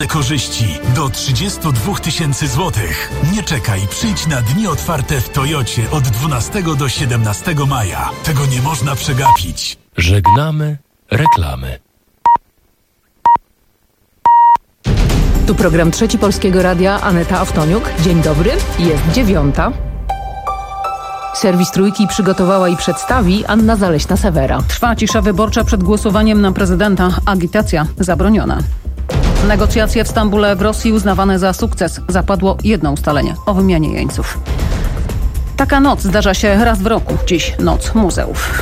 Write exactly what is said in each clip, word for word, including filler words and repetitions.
korzyści do trzydzieści dwa tysięcy złotych. Nie czekaj, przyjdź na dni otwarte w Toyocie od dwunastego do siedemnastego maja. Tego nie można przegapić. Żegnamy reklamy. Tu program Trzeci Polskiego Radia, Aneta Awtoniuk. Dzień dobry, jest dziewiąta. Serwis Trójki przygotowała i przedstawi Anna Zaleśna-Sewera. Trwa cisza wyborcza przed głosowaniem na prezydenta. Agitacja zabroniona. Negocjacje w Stambule w Rosji uznawane za sukces. Zapadło jedno ustalenie o wymianie jeńców. Taka noc zdarza się raz w roku. Dziś Noc Muzeów.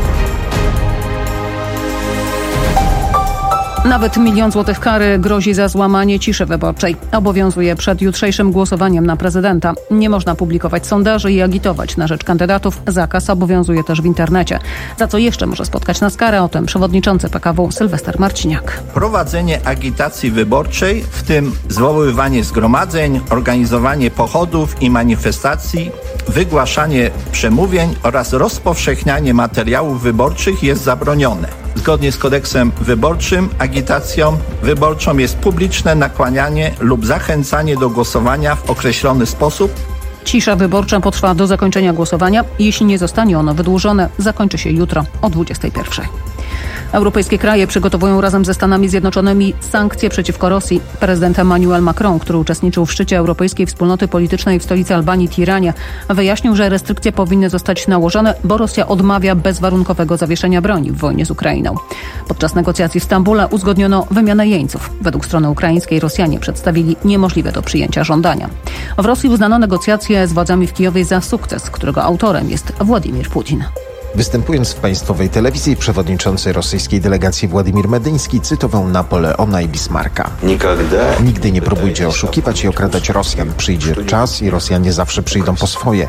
Nawet milion złotych kary grozi za złamanie ciszy wyborczej. Obowiązuje przed jutrzejszym głosowaniem na prezydenta. Nie można publikować sondaży i agitować na rzecz kandydatów. Zakaz obowiązuje też w internecie. Za co jeszcze może spotkać nas karę? O tym przewodniczący P K W Sylwester Marciniak. Prowadzenie agitacji wyborczej, w tym zwoływanie zgromadzeń, organizowanie pochodów i manifestacji, wygłaszanie przemówień oraz rozpowszechnianie materiałów wyborczych jest zabronione. Zgodnie z kodeksem wyborczym agitacją wyborczą jest publiczne nakłanianie lub zachęcanie do głosowania w określony sposób. Cisza wyborcza potrwa do zakończenia głosowania. Jeśli nie zostanie ono wydłużone, zakończy się jutro o dwudziestej pierwszej. Europejskie kraje przygotowują razem ze Stanami Zjednoczonymi sankcje przeciwko Rosji. Prezydent Emmanuel Macron, który uczestniczył w szczycie Europejskiej Wspólnoty Politycznej w stolicy Albanii Tiranie, wyjaśnił, że restrykcje powinny zostać nałożone, bo Rosja odmawia bezwarunkowego zawieszenia broni w wojnie z Ukrainą. Podczas negocjacji w Stambule uzgodniono wymianę jeńców. Według strony ukraińskiej Rosjanie przedstawili niemożliwe do przyjęcia żądania. W Rosji uznano negocjacje z władzami w Kijowie za sukces, którego autorem jest Władimir Putin. Występując w państwowej telewizji, przewodniczący rosyjskiej delegacji Władimir Medyński cytował Napoleona i Bismarcka. Nigdy nie próbujcie oszukiwać i okradać Rosjan. Przyjdzie czas i Rosjanie zawsze przyjdą po swoje.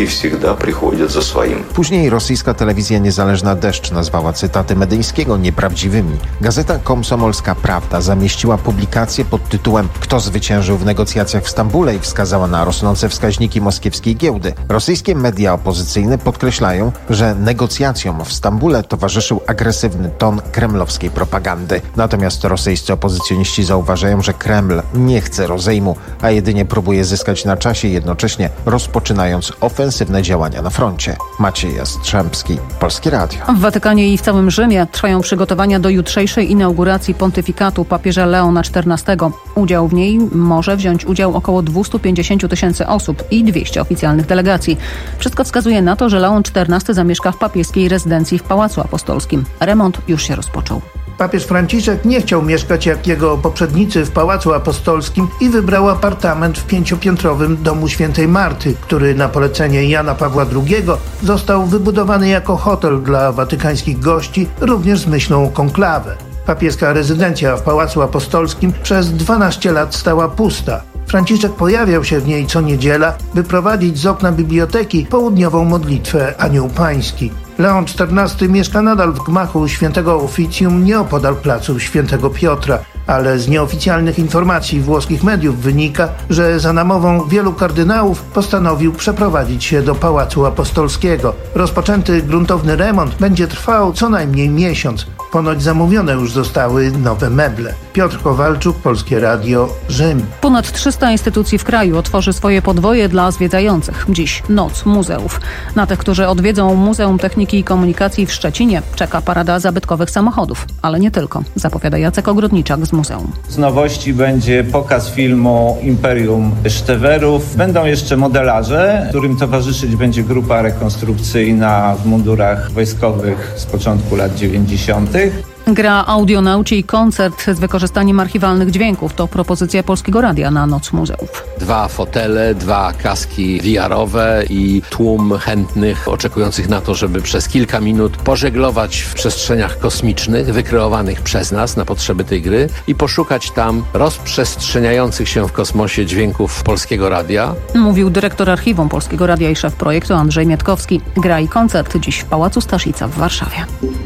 Później rosyjska telewizja niezależna Deszcz nazwała cytaty Medyńskiego nieprawdziwymi. Gazeta Komsomolska Prawda zamieściła publikację pod tytułem „Kto zwyciężył w negocjacjach w Stambule” i wskazała na rosnące wskaźniki moskiewskiej giełdy. Rosyjskie media opozycyjne podkreślają, że negocjacjom w Stambule towarzyszył agresywny ton kremlowskiej propagandy. Natomiast rosyjscy opozycjoniści zauważają, że Kreml nie chce rozejmu, a jedynie próbuje zyskać na czasie, jednocześnie rozpoczynając ofensywne działania na froncie. Maciej Jastrzębski, Polskie Radio. W Watykanie i w całym Rzymie trwają przygotowania do jutrzejszej inauguracji pontyfikatu papieża Leona czternastego. Udział w niej może wziąć udział około dwieście pięćdziesiąt tysięcy osób i dwieście oficjalnych delegacji. Wszystko wskazuje na to, że Leon czternasty zamieszka w papieskiej rezydencji w Pałacu Apostolskim. Remont już się rozpoczął. Papież Franciszek nie chciał mieszkać jak jego poprzednicy w Pałacu Apostolskim i wybrał apartament w pięciopiętrowym domu Świętej Marty, który na polecenie Jana Pawła drugiego został wybudowany jako hotel dla watykańskich gości, również z myślą o konklawę. Papieska rezydencja w Pałacu Apostolskim przez dwanaście lat stała pusta. Franciszek pojawiał się w niej co niedziela, by prowadzić z okna biblioteki południową modlitwę Anioł Pański. Leon czternasty mieszka nadal w gmachu świętego oficjum nieopodal placu Świętego Piotra, ale z nieoficjalnych informacji włoskich mediów wynika, że za namową wielu kardynałów postanowił przeprowadzić się do Pałacu Apostolskiego. Rozpoczęty gruntowny remont będzie trwał co najmniej miesiąc. Ponoć zamówione już zostały nowe meble. Piotr Kowalczuk, Polskie Radio, Rzym. Ponad trzysta instytucji w kraju otworzy swoje podwoje dla zwiedzających. Dziś Noc Muzeów. Na tych, którzy odwiedzą Muzeum Techniki i Komunikacji w Szczecinie, czeka parada zabytkowych samochodów. Ale nie tylko, zapowiada Jacek Ogrodniczak z muzeum. Z nowości będzie pokaz filmu Imperium Sztewerów. Będą jeszcze modelarze, którym towarzyszyć będzie grupa rekonstrukcyjna w mundurach wojskowych z początku lat dziewięćdziesiątych. Gra Audionauci i koncert z wykorzystaniem archiwalnych dźwięków to propozycja Polskiego Radia na Noc Muzeów. Dwa fotele, dwa kaski V R-owe i tłum chętnych oczekujących na to, żeby przez kilka minut pożeglować w przestrzeniach kosmicznych wykreowanych przez nas na potrzeby tej gry i poszukać tam rozprzestrzeniających się w kosmosie dźwięków Polskiego Radia. Mówił dyrektor archiwum Polskiego Radia i szef projektu Andrzej Miatkowski. Gra i koncert dziś w Pałacu Staszica w Warszawie.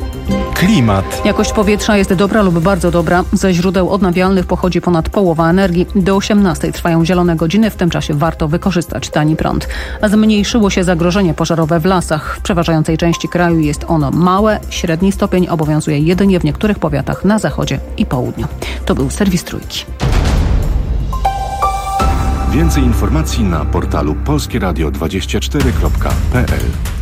Klimat. Jakość powietrza jest dobra lub bardzo dobra. Ze źródeł odnawialnych pochodzi ponad połowa energii. Do osiemnastej trwają zielone godziny. W tym czasie warto wykorzystać tani prąd. Zmniejszyło się zagrożenie pożarowe w lasach. W przeważającej części kraju jest ono małe. Średni stopień obowiązuje jedynie w niektórych powiatach na zachodzie i południu. To był serwis Trójki. Więcej informacji na portalu polskie radio dwadzieścia cztery kropka p l.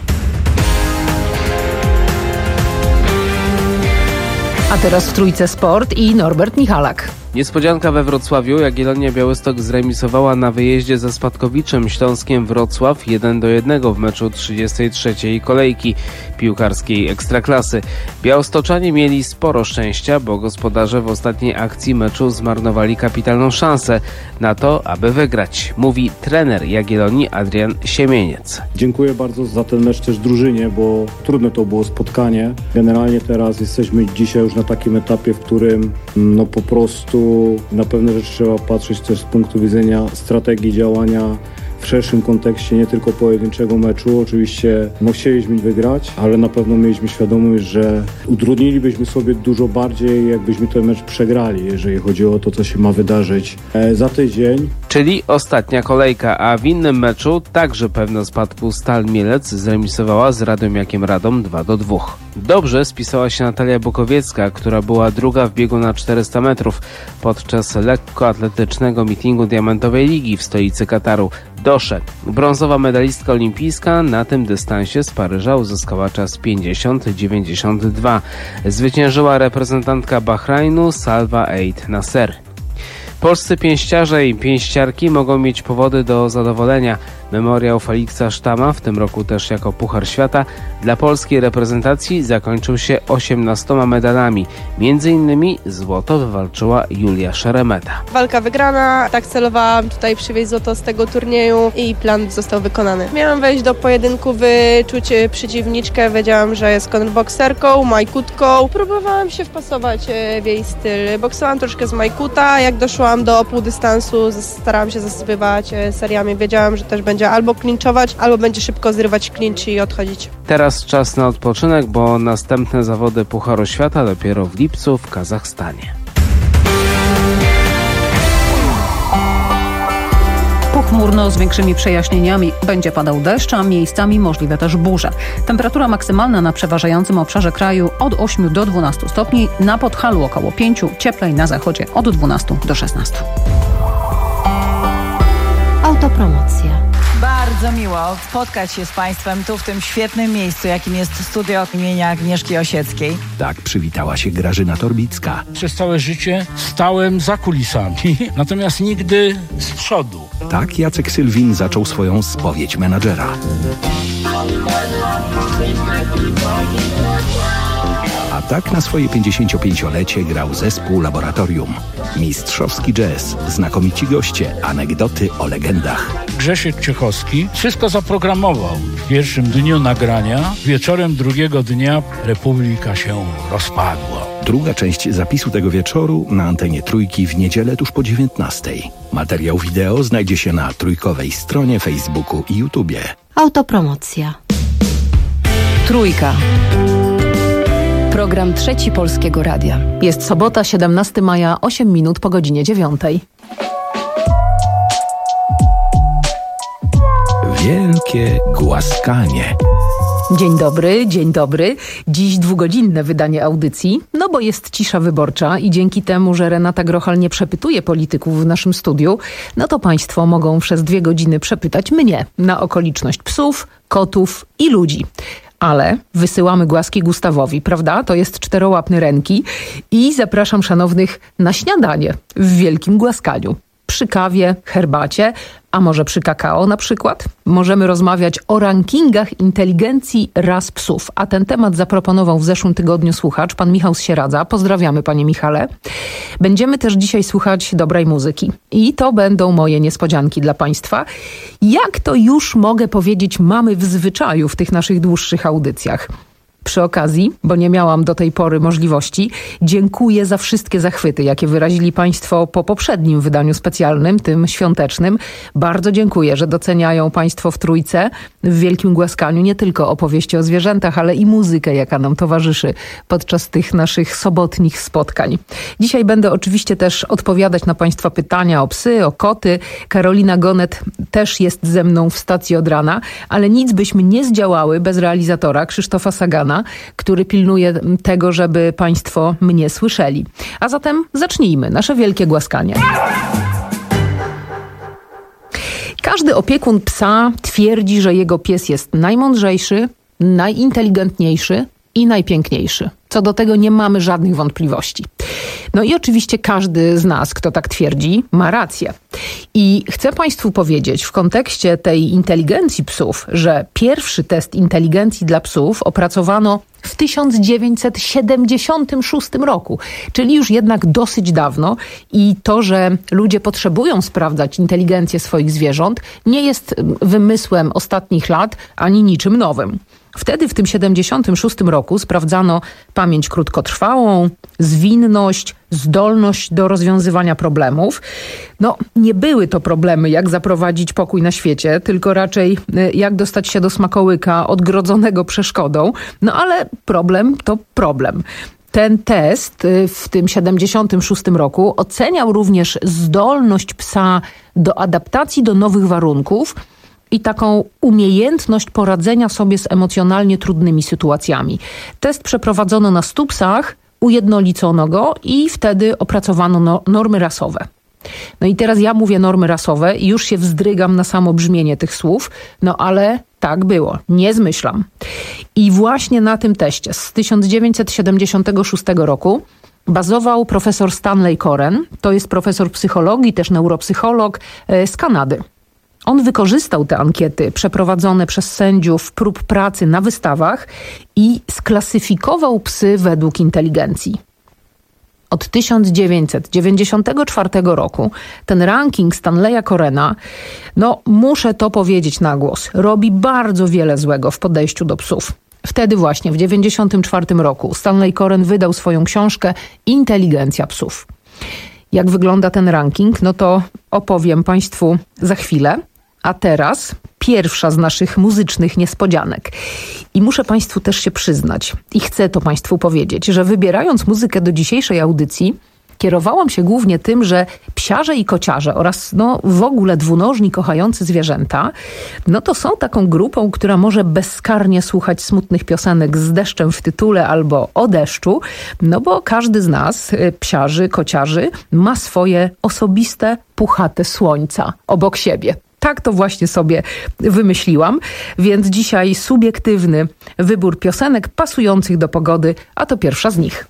A teraz w Trójce Sport i Norbert Michalak. Niespodzianka we Wrocławiu. Jagiellonia Białystok zremisowała na wyjeździe ze Spadkowiczem Śląskiem Wrocław jeden do jednego w meczu trzydziestej trzeciej kolejki piłkarskiej Ekstraklasy. Białostoczanie mieli sporo szczęścia, bo gospodarze w ostatniej akcji meczu zmarnowali kapitalną szansę na to, aby wygrać. Mówi trener Jagiellonii Adrian Siemieniec. Dziękuję bardzo za ten mecz też drużynie, bo trudne to było spotkanie. Generalnie teraz jesteśmy dzisiaj już na takim etapie, w którym no po prostu na pewne rzeczy trzeba patrzeć też z punktu widzenia strategii działania w szerszym kontekście, nie tylko pojedynczego meczu. Oczywiście no, chcieliśmy wygrać, ale na pewno mieliśmy świadomość, że utrudnilibyśmy sobie dużo bardziej, jakbyśmy ten mecz przegrali, jeżeli chodzi o to, co się ma wydarzyć e, za tydzień. Czyli ostatnia kolejka, a w innym meczu także pewno spadku Stal Mielec zremisowała z Radomiakiem Radom dwa do dwóch. Dobrze spisała się Natalia Bukowiecka, która była druga w biegu na czterysta metrów podczas lekkoatletycznego meetingu Diamentowej Ligi w stolicy Kataru. Dosze. Brązowa medalistka olimpijska na tym dystansie z Paryża uzyskała czas pięćdziesiąt dziewięćdziesiąt dwa. Zwyciężyła reprezentantka Bahrajnu Salwa Eid Nasser. Polscy pięściarze i pięściarki mogą mieć powody do zadowolenia. Memoriał Feliksa Sztama, w tym roku też jako Puchar Świata, dla polskiej reprezentacji zakończył się osiemnastoma medalami. Między innymi złoto wywalczyła Julia Szeremeta. Walka wygrana, tak celowałam tutaj przywieźć złoto z tego turnieju i plan został wykonany. Miałam wejść do pojedynku, wyczuć przeciwniczkę, wiedziałam, że jest konrbokserką, majkutką. Próbowałam się wpasować w jej styl. Boksowałam troszkę z majkuta, jak doszłam do półdystansu, starałam się zasypywać seriami. Wiedziałam, że też będzie albo klinczować, albo będzie szybko zrywać klincz i odchodzić. Teraz czas na odpoczynek, bo następne zawody Pucharu Świata dopiero w lipcu w Kazachstanie. Pochmurno z większymi przejaśnieniami. Będzie padał deszcz, a miejscami możliwe też burze. Temperatura maksymalna na przeważającym obszarze kraju od ośmiu do dwunastu stopni, na Podhalu około pięciu, cieplej na zachodzie od dwunastu do szesnastu. Autopromocja. Bardzo miło spotkać się z Państwem tu w tym świetnym miejscu, jakim jest studio imienia Agnieszki Osieckiej. Tak przywitała się Grażyna Torbicka. Przez całe życie stałem za kulisami, natomiast nigdy z przodu. Tak Jacek Sylwin zaczął swoją spowiedź menadżera. A tak na swoje pięćdziesięciopięciolecie grał zespół Laboratorium. Mistrzowski jazz, znakomici goście, anegdoty o legendach. Grzesiek Ciechowski wszystko zaprogramował. W pierwszym dniu nagrania, wieczorem drugiego dnia Republika się rozpadła. Druga część zapisu tego wieczoru na antenie Trójki w niedzielę tuż po dziewiętnastej. Materiał wideo znajdzie się na trójkowej stronie Facebooku i YouTubie. Autopromocja. Trójka. Program Trzeci Polskiego Radia. Jest sobota, siedemnastego maja, osiem minut po godzinie dziewiątej. Wielkie głaskanie. Dzień dobry, dzień dobry. Dziś dwugodzinne wydanie audycji, no bo jest cisza wyborcza i dzięki temu, że Renata Grochal nie przepytuje polityków w naszym studiu, no to państwo mogą przez dwie godziny przepytać mnie na okoliczność psów, kotów i ludzi. Ale wysyłamy głaski Gustawowi, prawda? To jest czterołapny Renki i zapraszam szanownych na śniadanie w wielkim głaskaniu. Przy kawie, herbacie, a może przy kakao na przykład. Możemy rozmawiać o rankingach inteligencji ras psów. A ten temat zaproponował w zeszłym tygodniu słuchacz, pan Michał z Sieradza. Pozdrawiamy, panie Michale. Będziemy też dzisiaj słuchać dobrej muzyki. I to będą moje niespodzianki dla państwa. Jak to już mogę powiedzieć, mamy w zwyczaju w tych naszych dłuższych audycjach. Przy okazji, bo nie miałam do tej pory możliwości, dziękuję za wszystkie zachwyty, jakie wyrazili państwo po poprzednim wydaniu specjalnym, tym świątecznym. Bardzo dziękuję, że doceniają państwo w Trójce w wielkim głaskaniu nie tylko opowieści o zwierzętach, ale i muzykę, jaka nam towarzyszy podczas tych naszych sobotnich spotkań. Dzisiaj będę oczywiście też odpowiadać na państwa pytania o psy, o koty. Karolina Gonet też jest ze mną w stacji od rana, ale nic byśmy nie zdziałały bez realizatora Krzysztofa Sagana, który pilnuje tego, żeby państwo mnie słyszeli. A zatem zacznijmy nasze wielkie głaskanie. Każdy opiekun psa twierdzi, że jego pies jest najmądrzejszy, najinteligentniejszy i najpiękniejszy. Co do tego nie mamy żadnych wątpliwości. No i oczywiście każdy z nas, kto tak twierdzi, ma rację. I chcę Państwu powiedzieć w kontekście tej inteligencji psów, że pierwszy test inteligencji dla psów opracowano w tysiąc dziewięćset siedemdziesiątym szóstym roku, czyli już jednak dosyć dawno, i to, że ludzie potrzebują sprawdzać inteligencję swoich zwierząt, nie jest wymysłem ostatnich lat ani niczym nowym. Wtedy w tym siedemdziesiątym szóstym roku sprawdzano pamięć krótkotrwałą, zwinność, zdolność do rozwiązywania problemów. No, nie były to problemy, jak zaprowadzić pokój na świecie, tylko raczej jak dostać się do smakołyka odgrodzonego przeszkodą. No ale problem to problem. Ten test w tym siedemdziesiątym szóstym roku oceniał również zdolność psa do adaptacji do nowych warunków i taką umiejętność poradzenia sobie z emocjonalnie trudnymi sytuacjami. Test przeprowadzono na stu psach, ujednolicono go i wtedy opracowano no, normy rasowe. No i teraz ja mówię normy rasowe i już się wzdrygam na samo brzmienie tych słów, no ale tak było, nie zmyślam. I właśnie na tym teście z tysiąc dziewięćset siedemdziesiątego szóstego roku bazował profesor Stanley Coren, to jest profesor psychologii, też neuropsycholog z Kanady. On wykorzystał te ankiety przeprowadzone przez sędziów prób pracy na wystawach i sklasyfikował psy według inteligencji. Od tysiąc dziewięćset dziewięćdziesiątego czwartego roku ten ranking Stanleya Corena, no muszę to powiedzieć na głos, robi bardzo wiele złego w podejściu do psów. Wtedy właśnie w dziewięćdziesiątym czwartym roku Stanley Coren wydał swoją książkę Inteligencja psów. Jak wygląda ten ranking, no to opowiem Państwu za chwilę. A teraz pierwsza z naszych muzycznych niespodzianek. I muszę Państwu też się przyznać, i chcę to Państwu powiedzieć, że wybierając muzykę do dzisiejszej audycji, kierowałam się głównie tym, że psiarze i kociarze oraz no, w ogóle dwunożni kochający zwierzęta, no to są taką grupą, która może bezkarnie słuchać smutnych piosenek z deszczem w tytule albo o deszczu, no bo każdy z nas, psiarzy, kociarzy, ma swoje osobiste, puchate słońca obok siebie. Tak to właśnie sobie wymyśliłam, więc dzisiaj subiektywny wybór piosenek pasujących do pogody, a to pierwsza z nich.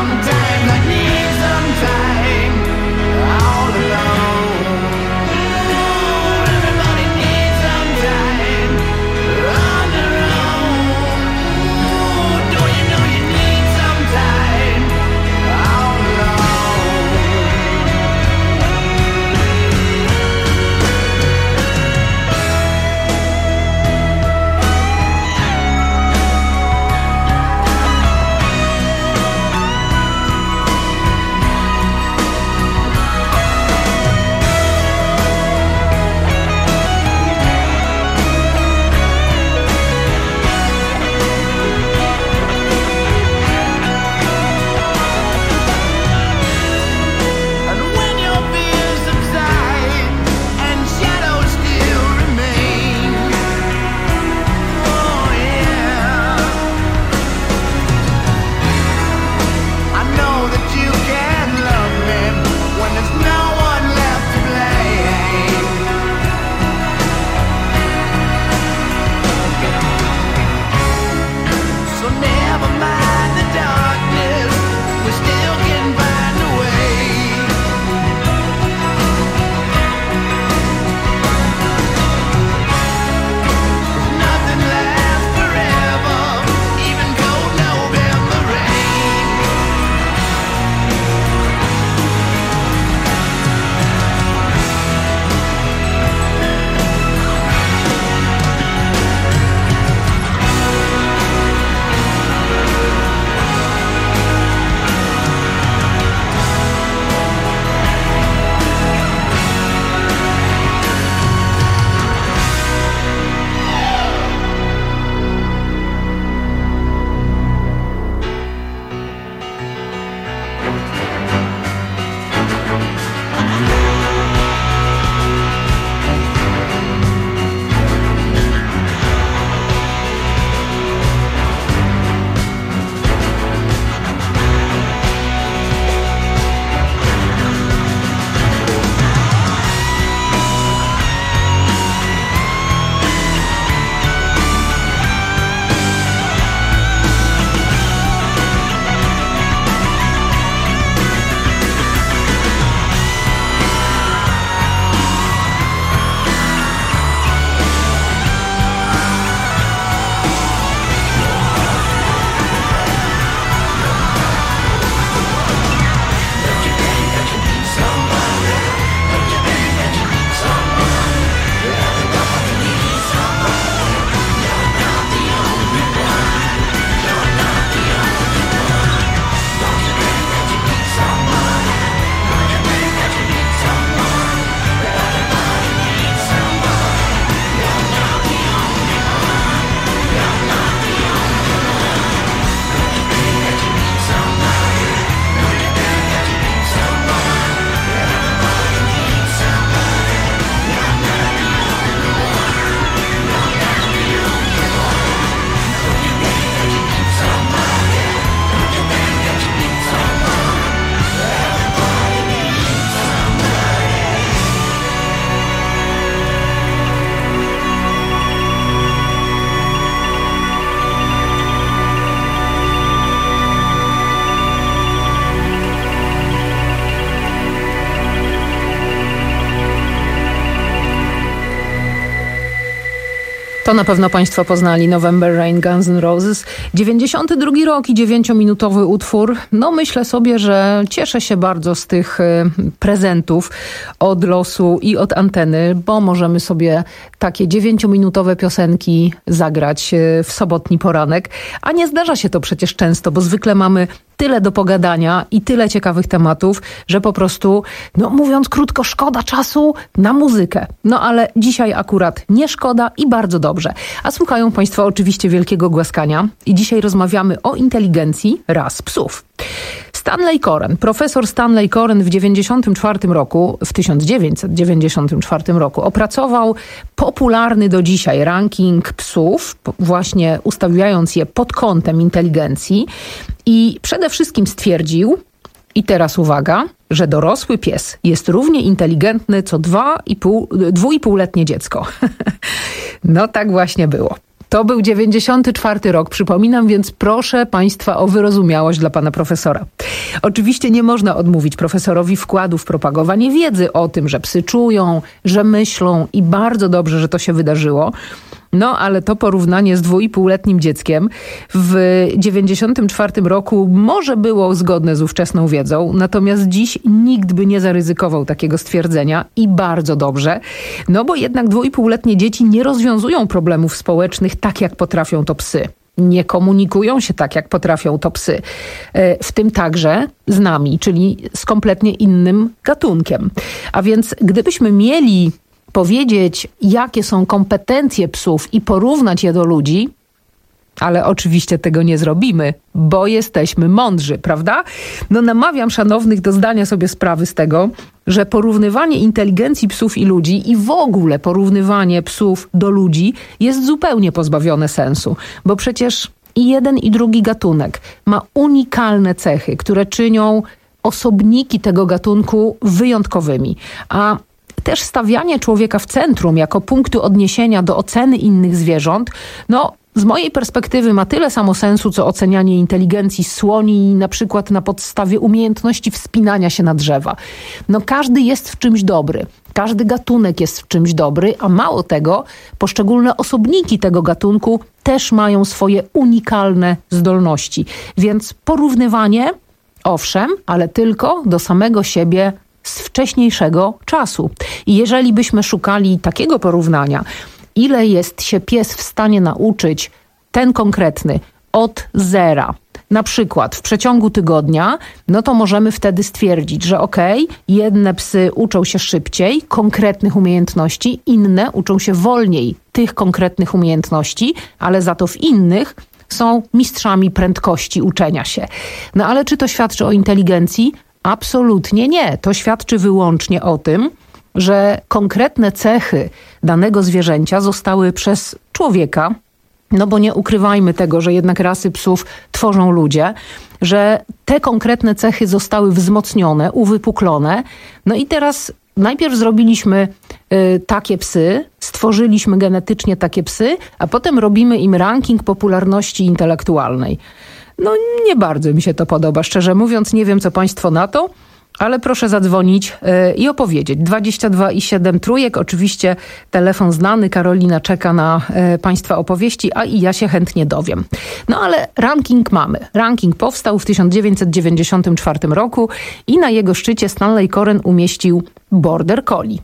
To na pewno Państwo poznali November Rain, Guns N' Roses. dziewięćdziesiąty drugi rok i dziewięciominutowy utwór. No myślę sobie, że cieszę się bardzo z tych prezentów od losu i od anteny, bo możemy sobie takie dziewięciominutowe piosenki zagrać w sobotni poranek. A nie zdarza się to przecież często, bo zwykle mamy tyle do pogadania i tyle ciekawych tematów, że po prostu, no mówiąc krótko, szkoda czasu na muzykę. No ale dzisiaj akurat nie szkoda i bardzo dobrze. A słuchają Państwo oczywiście wielkiego głaskania i dzisiaj rozmawiamy o inteligencji ras psów. Stanley Coren, profesor Stanley Coren w dziewięćdziesiątym czwartym roku, w tysiąc dziewięćset dziewięćdziesiątym czwartym roku opracował popularny do dzisiaj ranking psów, właśnie ustawiając je pod kątem inteligencji i przede wszystkim stwierdził, i teraz uwaga, że dorosły pies jest równie inteligentny co dwa i pół, dwuipółletnie dziecko. No tak właśnie było. To był dziewięćdziesiąty czwarty rok, przypominam, więc proszę Państwa o wyrozumiałość dla pana profesora. Oczywiście nie można odmówić profesorowi wkładu w propagowanie wiedzy o tym, że psy czują, że myślą i bardzo dobrze, że to się wydarzyło. No, ale to porównanie z dwuipółletnim dzieckiem w dziewięćdziesiątym czwartym roku może było zgodne z ówczesną wiedzą, natomiast dziś nikt by nie zaryzykował takiego stwierdzenia i bardzo dobrze, no bo jednak dwuipółletnie dzieci nie rozwiązują problemów społecznych tak, jak potrafią to psy. Nie komunikują się tak, jak potrafią to psy. W tym także z nami, czyli z kompletnie innym gatunkiem. A więc gdybyśmy mieli powiedzieć, jakie są kompetencje psów i porównać je do ludzi, ale oczywiście tego nie zrobimy, bo jesteśmy mądrzy, prawda? No namawiam szanownych do zdania sobie sprawy z tego, że porównywanie inteligencji psów i ludzi i w ogóle porównywanie psów do ludzi jest zupełnie pozbawione sensu, bo przecież i jeden i drugi gatunek ma unikalne cechy, które czynią osobniki tego gatunku wyjątkowymi, a też stawianie człowieka w centrum jako punktu odniesienia do oceny innych zwierząt, no z mojej perspektywy ma tyle samo sensu, co ocenianie inteligencji słoni na przykład na podstawie umiejętności wspinania się na drzewa. No każdy jest w czymś dobry, każdy gatunek jest w czymś dobry, a mało tego, poszczególne osobniki tego gatunku też mają swoje unikalne zdolności. Więc porównywanie, owszem, ale tylko do samego siebie z wcześniejszego czasu. I jeżeli byśmy szukali takiego porównania, ile jest się pies w stanie nauczyć, ten konkretny, od zera, na przykład w przeciągu tygodnia, no to możemy wtedy stwierdzić, że okej, okay, jedne psy uczą się szybciej konkretnych umiejętności, inne uczą się wolniej tych konkretnych umiejętności, ale za to w innych są mistrzami prędkości uczenia się. No ale czy to świadczy o inteligencji? Absolutnie nie. To świadczy wyłącznie o tym, że konkretne cechy danego zwierzęcia zostały przez człowieka, no bo nie ukrywajmy tego, że jednak rasy psów tworzą ludzie, że te konkretne cechy zostały wzmocnione, uwypuklone. No i teraz najpierw zrobiliśmy y, takie psy, stworzyliśmy genetycznie takie psy, a potem robimy im ranking popularności intelektualnej. No nie bardzo mi się to podoba, szczerze mówiąc, nie wiem co państwo na to, ale proszę zadzwonić yy, i opowiedzieć. dwadzieścia dwa i siedem trójek, oczywiście telefon znany, Karolina czeka na yy, państwa opowieści, a i ja się chętnie dowiem. No ale ranking mamy. Ranking powstał w tysiąc dziewięćset dziewięćdziesiątym czwartym roku i na jego szczycie Stanley Coren umieścił Border Collie.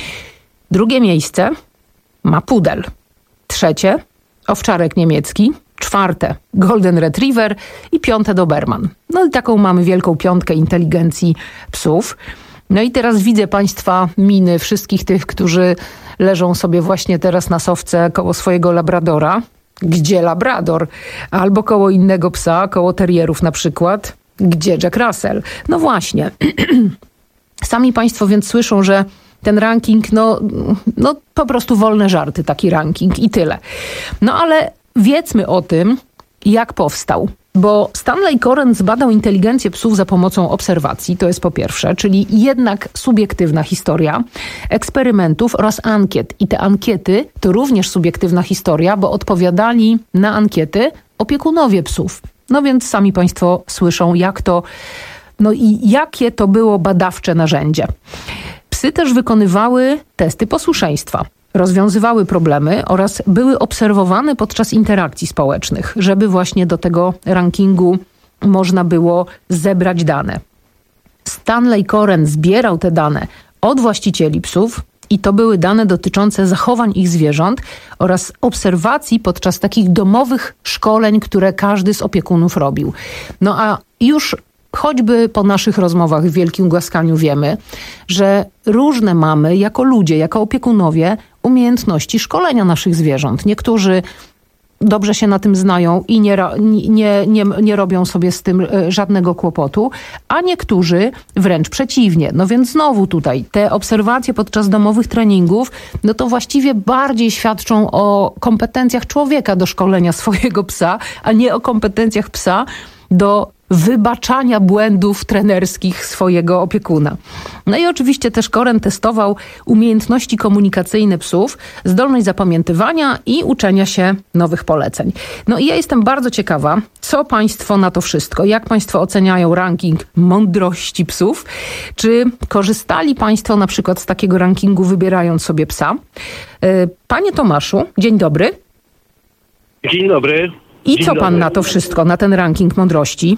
Drugie miejsce ma pudel. Trzecie owczarek niemiecki. Czwarte Golden Retriever i piąte Doberman. No i taką mamy wielką piątkę inteligencji psów. No i teraz widzę państwa miny wszystkich tych, którzy leżą sobie właśnie teraz na sofce koło swojego labradora. Gdzie labrador? Albo koło innego psa, koło terierów na przykład. Gdzie Jack Russell? No właśnie. Sami państwo więc słyszą, że ten ranking, no, no po prostu wolne żarty, taki ranking i tyle. No ale wiedzmy o tym, jak powstał. Bo Stanley Coren zbadał inteligencję psów za pomocą obserwacji, to jest po pierwsze, czyli jednak subiektywna historia, eksperymentów oraz ankiet. I te ankiety to również subiektywna historia, bo odpowiadali na ankiety opiekunowie psów. No więc sami państwo słyszą, jak to, no i jakie to było badawcze narzędzie. Psy też wykonywały testy posłuszeństwa. Rozwiązywały problemy oraz były obserwowane podczas interakcji społecznych, żeby właśnie do tego rankingu można było zebrać dane. Stanley Coren zbierał te dane od właścicieli psów i to były dane dotyczące zachowań ich zwierząt oraz obserwacji podczas takich domowych szkoleń, które każdy z opiekunów robił. No a już choćby po naszych rozmowach w Wielkim Głaskaniu wiemy, że różne mamy jako ludzie, jako opiekunowie umiejętności szkolenia naszych zwierząt. Niektórzy dobrze się na tym znają i nie, nie, nie, nie robią sobie z tym żadnego kłopotu, a niektórzy wręcz przeciwnie. No więc znowu tutaj te obserwacje podczas domowych treningów, no to właściwie bardziej świadczą o kompetencjach człowieka do szkolenia swojego psa, a nie o kompetencjach psa do wybaczania błędów trenerskich swojego opiekuna. No i oczywiście też Koren testował umiejętności komunikacyjne psów, zdolność zapamiętywania i uczenia się nowych poleceń. No i ja jestem bardzo ciekawa, co państwo na to wszystko, jak państwo oceniają ranking mądrości psów, czy korzystali państwo na przykład z takiego rankingu, wybierając sobie psa. Panie Tomaszu, dzień dobry. Dzień dobry. I Dzień co pan dobry. na to wszystko, na ten ranking mądrości?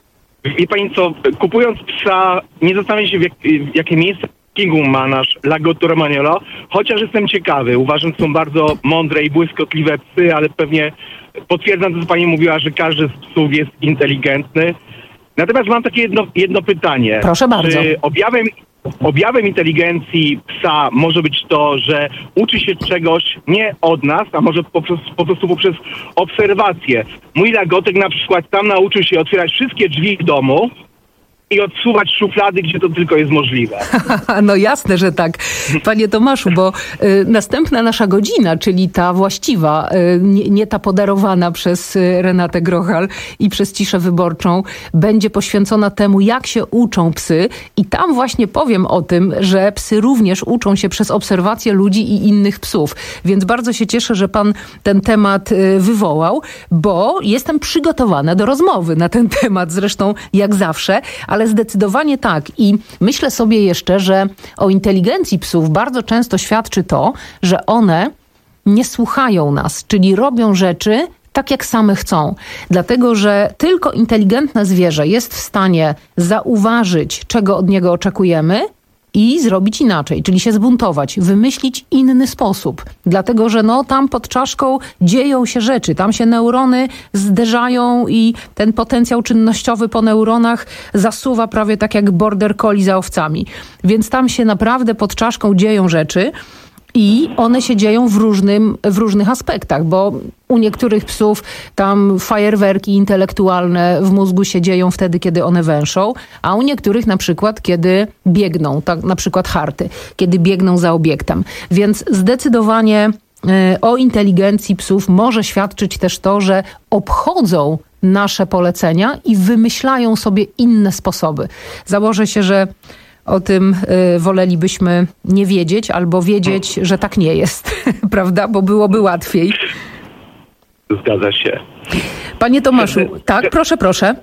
Wie pani co, kupując psa, nie zastanawiam się, w, jak, w jakie miejsce w rankingu ma nasz Lagotto Romagnolo, chociaż jestem ciekawy. Uważam, że są bardzo mądre i błyskotliwe psy, ale pewnie potwierdzam to, co pani mówiła, że każdy z psów jest inteligentny. Natomiast mam takie jedno, jedno pytanie. Proszę bardzo. Czy objawem, objawem inteligencji psa może być to, że uczy się czegoś nie od nas, a może poprzez, po prostu poprzez obserwację. Mój Lagotek na przykład tam nauczył się otwierać wszystkie drzwi w domu i odsuwać szuflady, gdzie to tylko jest możliwe. No jasne, że tak. Panie Tomaszu, bo y, następna nasza godzina, czyli ta właściwa, y, nie, nie ta podarowana przez y, Renatę Grochal i przez Ciszę Wyborczą, będzie poświęcona temu, jak się uczą psy. I tam właśnie powiem o tym, że psy również uczą się przez obserwację ludzi i innych psów. Więc bardzo się cieszę, że pan ten temat y, wywołał, bo jestem przygotowana do rozmowy na ten temat, zresztą jak zawsze, ale zdecydowanie tak. I myślę sobie jeszcze, że o inteligencji psów bardzo często świadczy to, że one nie słuchają nas, czyli robią rzeczy tak, jak same chcą. Dlatego, że tylko inteligentne zwierzę jest w stanie zauważyć, czego od niego oczekujemy i zrobić inaczej, czyli się zbuntować, wymyślić inny sposób. Dlatego, że no tam pod czaszką dzieją się rzeczy, tam się neurony zderzają i ten potencjał czynnościowy po neuronach zasuwa prawie tak jak border collie za owcami. Więc tam się naprawdę pod czaszką dzieją rzeczy. I one się dzieją w, różnym, w różnych aspektach, bo u niektórych psów tam fajerwerki intelektualne w mózgu się dzieją wtedy, kiedy one węszą, a u niektórych na przykład, kiedy biegną, tak na przykład harty, kiedy biegną za obiektem. Więc zdecydowanie y, o inteligencji psów może świadczyć też to, że obchodzą nasze polecenia i wymyślają sobie inne sposoby. Założę się, że o tym y, wolelibyśmy nie wiedzieć albo wiedzieć, że tak nie jest, prawda? Bo byłoby łatwiej. Zgadza się. Panie Tomaszu, tak, proszę, proszę.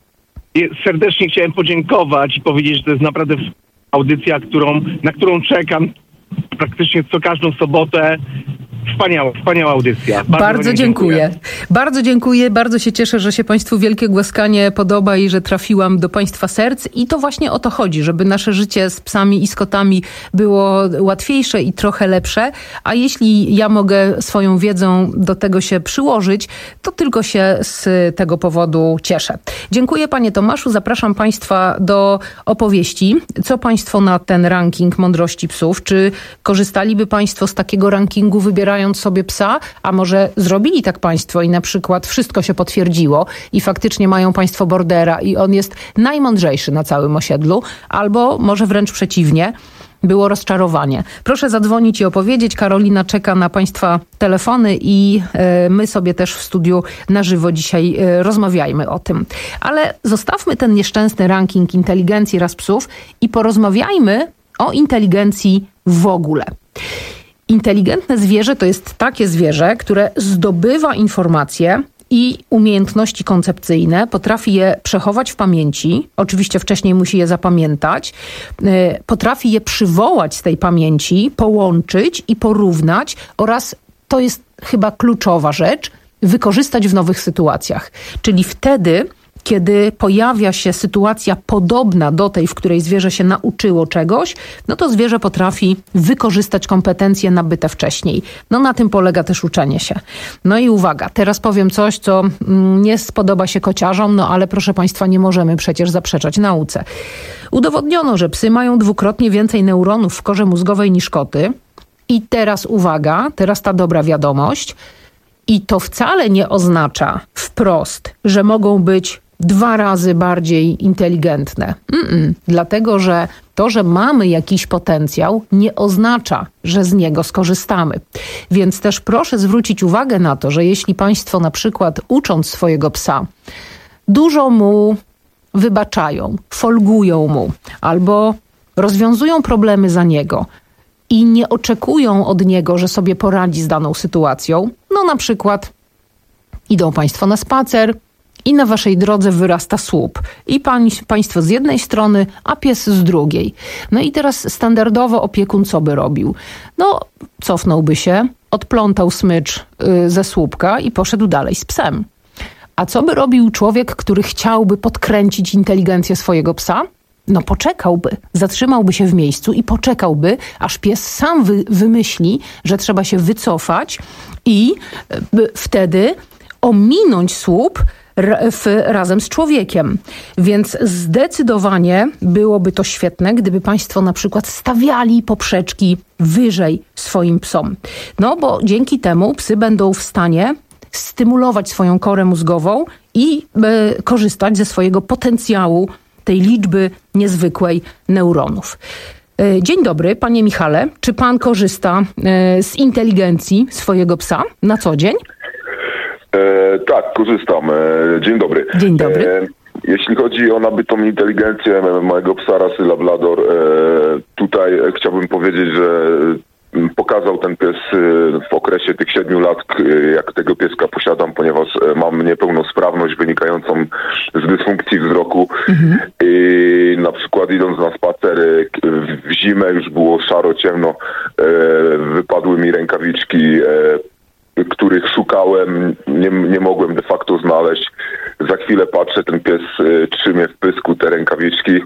Serdecznie chciałem podziękować i powiedzieć, że to jest naprawdę audycja, którą, na którą czekam praktycznie co każdą sobotę. Wspaniała, wspaniała audycja. Bardzo, bardzo dziękuję. dziękuję. Bardzo dziękuję. Bardzo się cieszę, że się państwu Wielkie Głaskanie podoba i że trafiłam do państwa serc. I to właśnie o to chodzi, żeby nasze życie z psami i z kotami było łatwiejsze i trochę lepsze. A jeśli ja mogę swoją wiedzą do tego się przyłożyć, to tylko się z tego powodu cieszę. Dziękuję panie Tomaszu. Zapraszam państwa do opowieści. Co państwo na ten ranking mądrości psów? Czy korzystaliby państwo z takiego rankingu, wybierając sobie psa, a może zrobili tak państwo i na przykład wszystko się potwierdziło i faktycznie mają państwo bordera i on jest najmądrzejszy na całym osiedlu, albo może wręcz przeciwnie, było rozczarowanie. Proszę zadzwonić i opowiedzieć. Karolina czeka na państwa telefony i y, my sobie też w studiu na żywo dzisiaj y, rozmawiajmy o tym. Ale zostawmy ten nieszczęsny ranking inteligencji raz psów i porozmawiajmy o inteligencji w ogóle. Inteligentne zwierzę to jest takie zwierzę, które zdobywa informacje i umiejętności koncepcyjne, potrafi je przechować w pamięci, oczywiście wcześniej musi je zapamiętać, potrafi je przywołać z tej pamięci, połączyć i porównać oraz, to jest chyba kluczowa rzecz, wykorzystać w nowych sytuacjach. Czyli wtedy, kiedy pojawia się sytuacja podobna do tej, w której zwierzę się nauczyło czegoś, no to zwierzę potrafi wykorzystać kompetencje nabyte wcześniej. No na tym polega też uczenie się. No i uwaga, teraz powiem coś, co nie spodoba się kociarzom, no ale proszę państwa, nie możemy przecież zaprzeczać nauce. Udowodniono, że psy mają dwukrotnie więcej neuronów w korze mózgowej niż koty. I teraz uwaga, teraz ta dobra wiadomość. I to wcale nie oznacza wprost, że mogą być dwa razy bardziej inteligentne. Mm-mm. Dlatego, że to, że mamy jakiś potencjał, nie oznacza, że z niego skorzystamy. Więc też proszę zwrócić uwagę na to, że jeśli państwo na przykład ucząc swojego psa, dużo mu wybaczają, folgują mu albo rozwiązują problemy za niego i nie oczekują od niego, że sobie poradzi z daną sytuacją, no na przykład idą państwo na spacer i na waszej drodze wyrasta słup. I pań, państwo z jednej strony, a pies z drugiej. No i teraz standardowo opiekun co by robił? No, cofnąłby się, odplątał smycz y, ze słupka i poszedł dalej z psem. A co by robił człowiek, który chciałby podkręcić inteligencję swojego psa? No poczekałby, zatrzymałby się w miejscu i poczekałby, aż pies sam wy, wymyśli, że trzeba się wycofać i y, wtedy ominąć słup w, razem z człowiekiem. Więc zdecydowanie byłoby to świetne, gdyby państwo na przykład stawiali poprzeczki wyżej swoim psom. No bo dzięki temu psy będą w stanie stymulować swoją korę mózgową i y, korzystać ze swojego potencjału, tej liczby niezwykłej neuronów. Y, dzień dobry, panie Michale. Czy pan korzysta y, z inteligencji swojego psa na co dzień? E, tak, korzystam. E, dzień dobry. Dzień dobry. E, jeśli chodzi o nabytą inteligencję mojego psa rasy Labrador, e, tutaj chciałbym powiedzieć, że pokazał ten pies w okresie tych siedmiu lat, jak tego pieska posiadam, ponieważ mam niepełnosprawność wynikającą z dysfunkcji wzroku. Mhm. I na przykład idąc na spacer w zimę, już było szaro, ciemno, wypadły mi rękawiczki, których szukałem, nie, nie mogłem de facto znaleźć. Za chwilę patrzę, ten pies trzymie w pysku te rękawiczki.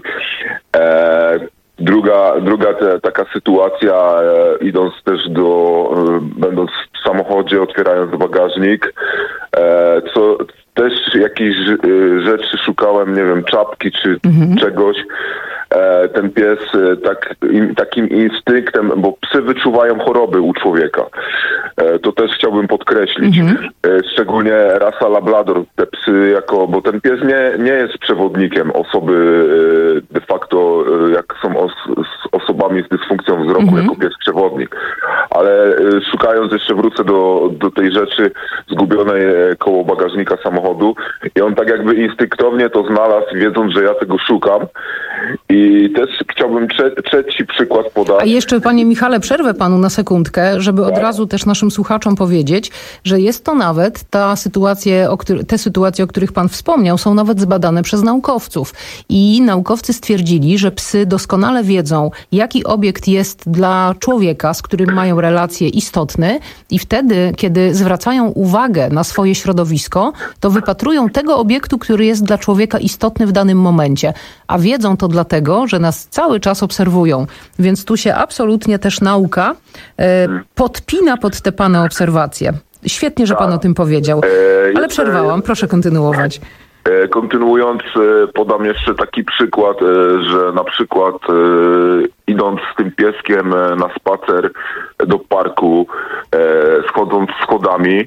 E, druga druga te, taka sytuacja, e, idąc też do, e, będąc w samochodzie, otwierając bagażnik, e, co też jakichś e, rzeczy szukałem, nie wiem, czapki czy mhm. czegoś. E, ten pies e, tak, in, takim instynktem, bo psy wyczuwają choroby u człowieka. E, to też chciałbym podkreślić. Mhm. E, szczególnie rasa Labrador, te psy jako, bo ten pies nie, nie jest przewodnikiem osoby e, de facto, e, jak są os, z osobami z dysfunkcją wzroku, mhm. jako pies przewodnik. Ale e, szukając, jeszcze wrócę do, do tej rzeczy zgubionej e, koło bagażnika samochodu i on tak jakby instynktownie to znalazł, wiedząc, że ja tego szukam. I też chciałbym trze- trzeci przykład podać. A jeszcze, panie Michale, przerwę panu na sekundkę, żeby od razu też naszym słuchaczom powiedzieć, że jest to nawet ta sytuacja, o któr- te sytuacje, o których pan wspomniał, są nawet zbadane przez naukowców. I naukowcy stwierdzili, że psy doskonale wiedzą, jaki obiekt jest dla człowieka, z którym mają relacje, istotny, i wtedy, kiedy zwracają uwagę na swoje środowisko, to wypatrują tego obiektu, który jest dla człowieka istotny w danym momencie. A wiedzą to dlatego, że nas cały czas obserwują. Więc tu się absolutnie też nauka e, podpina pod te pana obserwacje. Świetnie, że pan o tym powiedział. Ale przerwałam. Proszę kontynuować. Kontynuując, podam jeszcze taki przykład, że na przykład idąc z tym pieskiem na spacer do parku, schodząc schodami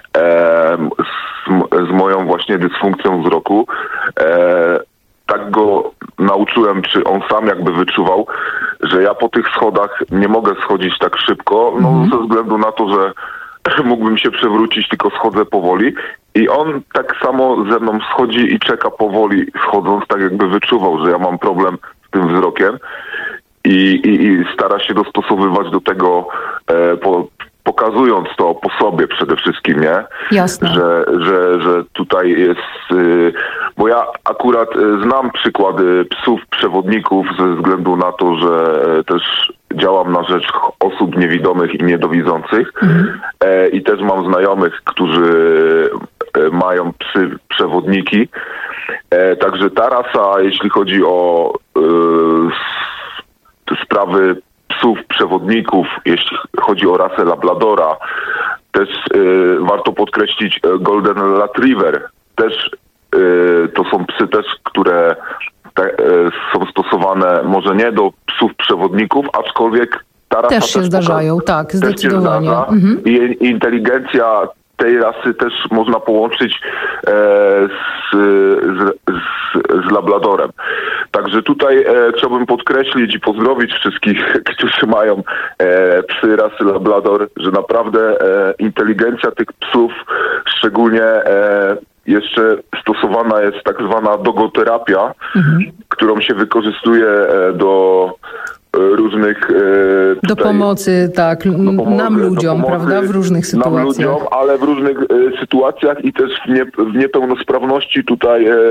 z, z moją właśnie dysfunkcją wzroku, tak go nauczyłem, czy on sam jakby wyczuwał, że ja po tych schodach nie mogę schodzić tak szybko, no mm. ze względu na to, że mógłbym się przewrócić, tylko schodzę powoli. I on tak samo ze mną schodzi i czeka powoli schodząc, tak jakby wyczuwał, że ja mam problem z tym wzrokiem i, i, i stara się dostosowywać do tego, e, po, pokazując to po sobie przede wszystkim, nie? Jasne. Że, że, że tutaj jest... Y, bo ja akurat y, znam przykłady psów przewodników ze względu na to, że y, też działam na rzecz osób niewidomych i niedowidzących. Mhm. E, I też mam znajomych, którzy e, mają psy przewodniki. E, także ta rasa, jeśli chodzi o e, sprawy psów przewodników, jeśli chodzi o rasę Labradora, też e, warto podkreślić Golden Retriever. Też e, to są psy też, które te, e, są stosowane może nie do psów przewodników, aczkolwiek ta rasa też się też zdarzają, poka- tak, zdecydowanie. Zdarza. Mhm. I inteligencja tej rasy też można połączyć e, z, z, z, z Labradorem. Także Także tutaj e, chciałbym podkreślić i pozdrowić wszystkich, którzy mają e, psy rasy Labrador, że naprawdę e, inteligencja tych psów, szczególnie e, jeszcze stosowana jest tak zwana dogoterapia, mhm. którą się wykorzystuje e, do różnych... E, do pomocy, tak, do pomocy, nam ludziom, pomocy, prawda, w różnych sytuacjach. Nam ludziom, ale w różnych e, sytuacjach i też w, nie, w niepełnosprawności tutaj e,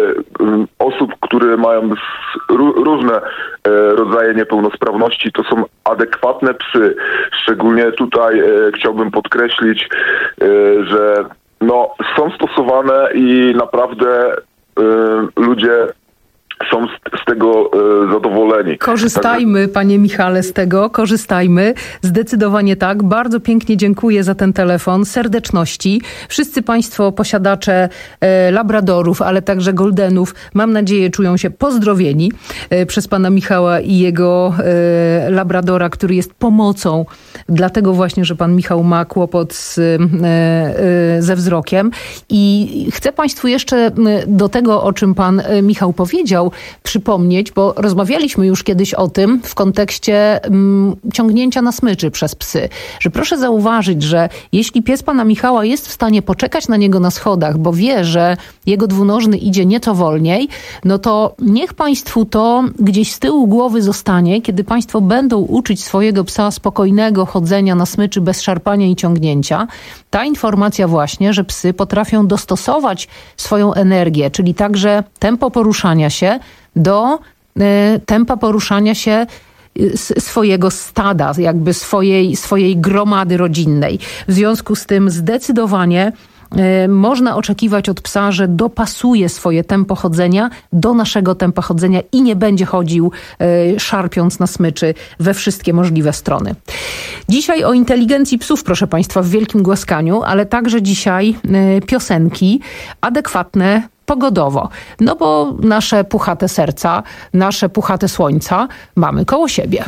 osób, które mają s, ró, różne e, rodzaje niepełnosprawności, to są adekwatne psy. Szczególnie tutaj e, chciałbym podkreślić, e, że no, są stosowane i naprawdę e, ludzie są z, z tego e, zadowoleni. Korzystajmy, Także... panie Michale, z tego, korzystajmy. Zdecydowanie tak. Bardzo pięknie dziękuję za ten telefon. Serdeczności. Wszyscy państwo posiadacze e, labradorów, ale także goldenów, mam nadzieję, czują się pozdrowieni e, przez pana Michała i jego e, labradora, który jest pomocą, dlatego właśnie, że pan Michał ma kłopot z, e, e, ze wzrokiem. I chcę państwu jeszcze do tego, o czym pan Michał powiedział, przypomnieć, bo rozmawialiśmy już kiedyś o tym w kontekście mm, ciągnięcia na smyczy przez psy, że proszę zauważyć, że jeśli pies pana Michała jest w stanie poczekać na niego na schodach, bo wie, że jego dwunożny idzie nieco wolniej, no to niech państwu to gdzieś z tyłu głowy zostanie, kiedy państwo będą uczyć swojego psa spokojnego chodzenia na smyczy bez szarpania i ciągnięcia. Ta informacja właśnie, że psy potrafią dostosować swoją energię, czyli także tempo poruszania się do y, tempa poruszania się y, swojego stada, jakby swojej, swojej gromady rodzinnej. W związku z tym zdecydowanie y, można oczekiwać od psa, że dopasuje swoje tempo chodzenia do naszego tempa chodzenia i nie będzie chodził y, szarpiąc na smyczy we wszystkie możliwe strony. Dzisiaj o inteligencji psów, proszę państwa, w wielkim głaskaniu, ale także dzisiaj y, piosenki adekwatne pogodowo. No bo nasze puchate serca, nasze puchate słońca mamy koło siebie.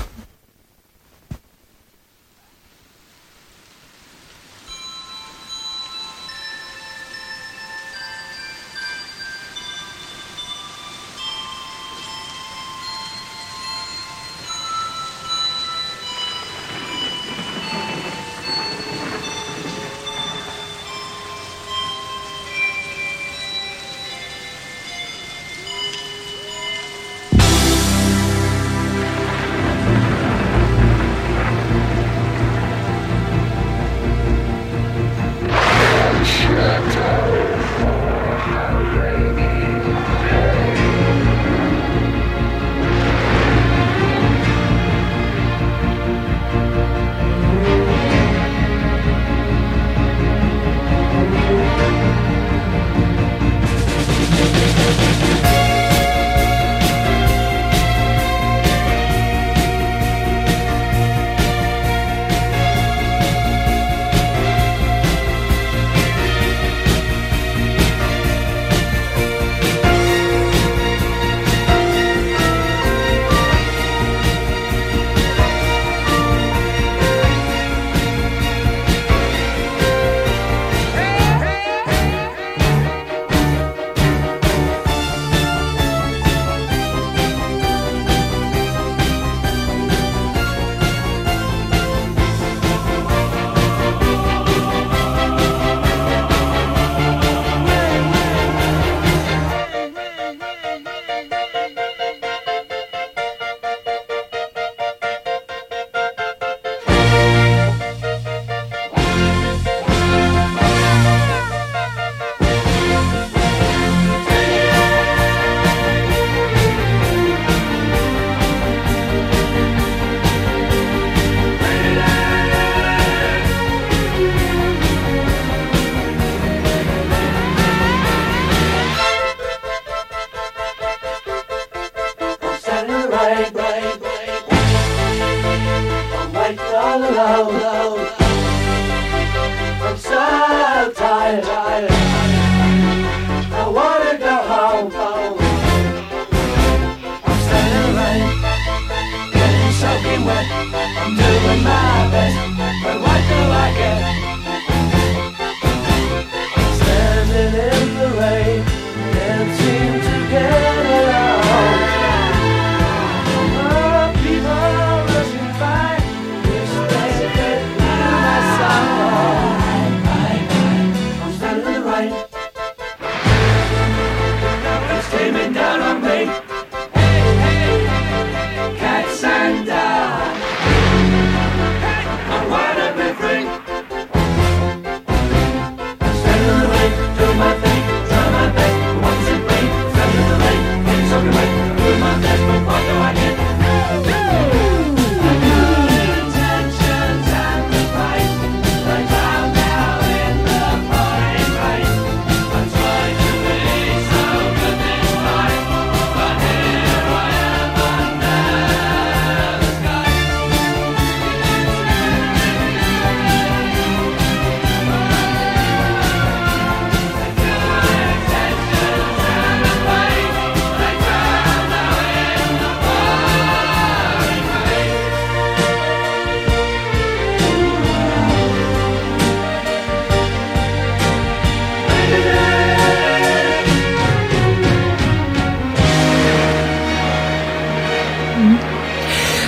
Standing in the rain, can't seem to get along.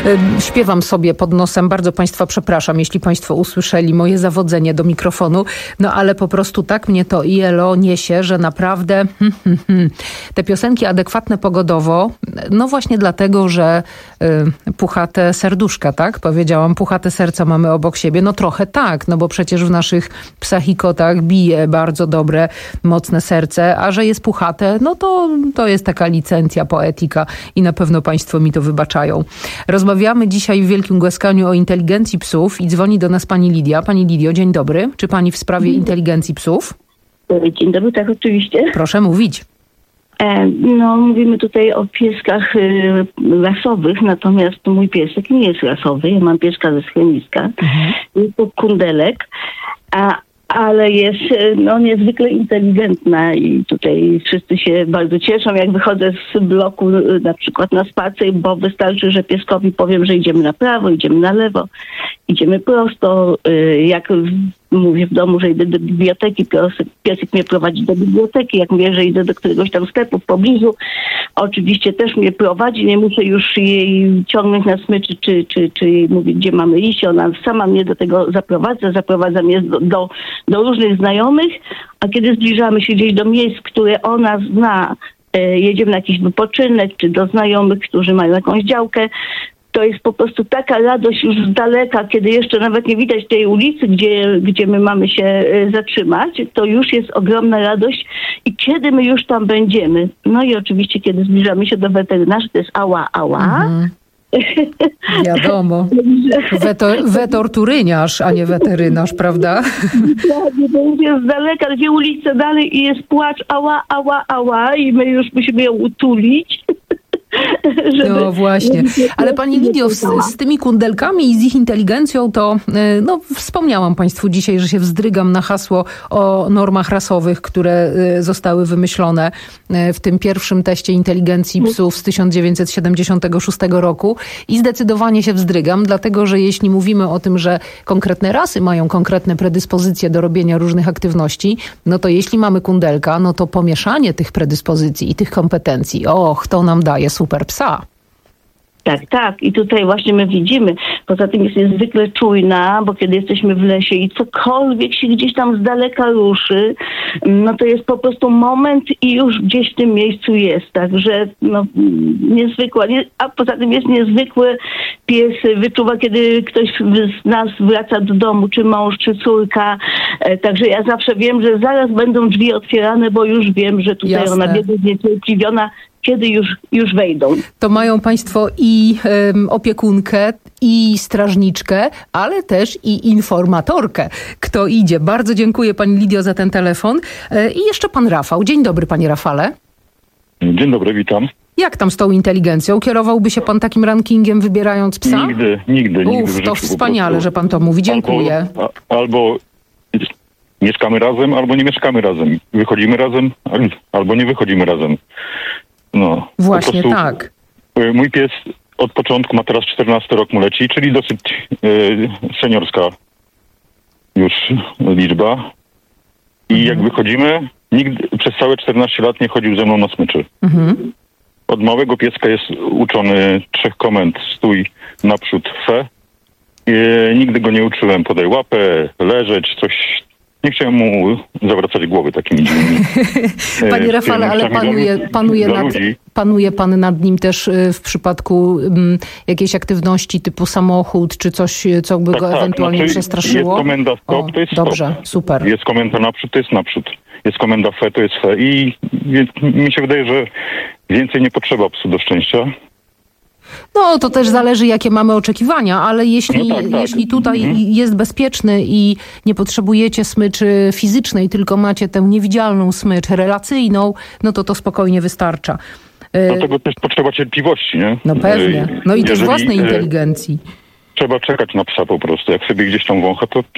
Śpiewam sobie pod nosem, bardzo Państwa przepraszam, jeśli Państwo usłyszeli moje zawodzenie do mikrofonu, no ale po prostu tak mnie to I L O niesie, że naprawdę hmm, hmm, hmm. te piosenki adekwatne pogodowo, no właśnie dlatego, że y, puchate serduszka, tak? Powiedziałam, puchate serca mamy obok siebie, no trochę tak, no bo przecież w naszych psach i kotach bije bardzo dobre, mocne serce, a że jest puchate, no to, to jest taka licencja, poetyka i na pewno Państwo mi to wybaczają. Rozmawiamy dzisiaj w Wielkim Głaskaniu o inteligencji psów i dzwoni do nas pani Lidia. Pani Lidio, dzień dobry. Czy pani w sprawie inteligencji psów? Dzień dobry, tak oczywiście. Proszę mówić. No, mówimy tutaj o pieskach y, rasowych, natomiast mój piesek nie jest rasowy. Ja mam pieska ze schroniska. Mhm. Jest to kundelek, a ale jest no, niezwykle inteligentna i tutaj wszyscy się bardzo cieszą, jak wychodzę z bloku na przykład na spacer, bo wystarczy, że pieskowi powiem, że idziemy na prawo, idziemy na lewo, idziemy prosto. Jak mówię w domu, że idę do biblioteki, piesek, piesek mnie prowadzi do biblioteki. Jak mówię, że idę do któregoś tam sklepu w pobliżu, oczywiście też mnie prowadzi, nie muszę już jej ciągnąć na smyczy, czy, czy, czy jej mówić, gdzie mamy iść. Ona sama mnie do tego zaprowadza, zaprowadza mnie do, do, do różnych znajomych, a kiedy zbliżamy się gdzieś do miejsc, które ona zna, e, jedziemy na jakiś wypoczynek, czy do znajomych, którzy mają jakąś działkę, to jest po prostu taka radość już z daleka, kiedy jeszcze nawet nie widać tej ulicy, gdzie, gdzie my mamy się zatrzymać, to już jest ogromna radość i kiedy my już tam będziemy. No i oczywiście, kiedy zbliżamy się do weterynarza, to jest ała, ała. Mhm. Wiadomo. Weto, wetorturyniarz, a nie weterynarz, prawda? Dokładnie, to już jest z daleka, dwie ulice dalej i jest płacz, ała, ała, ała i my już musimy ją utulić. Żeby, no właśnie, ale pani Lidio, z, z tymi kundelkami i z ich inteligencją to, no wspomniałam Państwu dzisiaj, że się wzdrygam na hasło o normach rasowych, które zostały wymyślone w tym pierwszym teście inteligencji psów z tysiąc dziewięćset siedemdziesiątego szóstego roku i zdecydowanie się wzdrygam, dlatego że jeśli mówimy o tym, że konkretne rasy mają konkretne predyspozycje do robienia różnych aktywności, no to jeśli mamy kundelka, no to pomieszanie tych predyspozycji i tych kompetencji, och, to nam daje super psa. Tak, tak. I tutaj właśnie my widzimy. Poza tym jest niezwykle czujna, bo kiedy jesteśmy w lesie i cokolwiek się gdzieś tam z daleka ruszy, no to jest po prostu moment i już gdzieś w tym miejscu jest. Także no niezwykła. Nie, a poza tym jest niezwykły pies. Wyczuwa, kiedy ktoś z nas wraca do domu, czy mąż, czy córka. E, także ja zawsze wiem, że zaraz będą drzwi otwierane, bo już wiem, że tutaj Jasne. Ona będzie zniecierpliwiona, kiedy już, już wejdą. To mają Państwo i um, opiekunkę, i strażniczkę, ale też i informatorkę, kto idzie. Bardzo dziękuję Pani Lidio za ten telefon. E, I jeszcze Pan Rafał. Dzień dobry, Panie Rafale. Dzień dobry, witam. Jak tam z tą inteligencją? Kierowałby się Pan takim rankingiem, wybierając psa? Nigdy, nigdy. Uf, nigdy to wspaniale, że Pan to mówi. Dziękuję. Albo, albo mieszkamy razem, albo nie mieszkamy razem. Wychodzimy razem, albo nie wychodzimy razem. No, właśnie tak. Mój pies od początku ma teraz czternasty rok mu leci, czyli dosyć y, seniorska już liczba. I mhm. jak wychodzimy, nigdy przez całe czternaście lat nie chodził ze mną na smyczy. Mhm. Od małego pieska jest uczony trzech komend: stój, naprzód, fe. I nigdy go nie uczyłem podaj łapę, leżeć, coś. Nie chciałem mu zawracać głowy takimi dziwnymi. Panie Rafale, ale panuje, panuje, nad, panuje pan nad nim też w przypadku um, jakiejś aktywności typu samochód, czy coś, co by tak, go tak, ewentualnie znaczy przestraszyło? Jest komenda stop, o, to jest dobrze, stop. Super. Jest komenda naprzód, to jest naprzód. Jest komenda fe, to jest fe. I mi się wydaje, że więcej nie potrzeba psu do szczęścia. No, to też zależy, jakie mamy oczekiwania, ale jeśli, no tak, tak. jeśli tutaj mhm. jest bezpieczny i nie potrzebujecie smyczy fizycznej, tylko macie tę niewidzialną smycz relacyjną, no to to spokojnie wystarcza. Dlatego też potrzeba cierpliwości, nie? No pewnie. No i też własnej inteligencji. trzeba czekać na psa po prostu. Jak sobie gdzieś tam wącha, to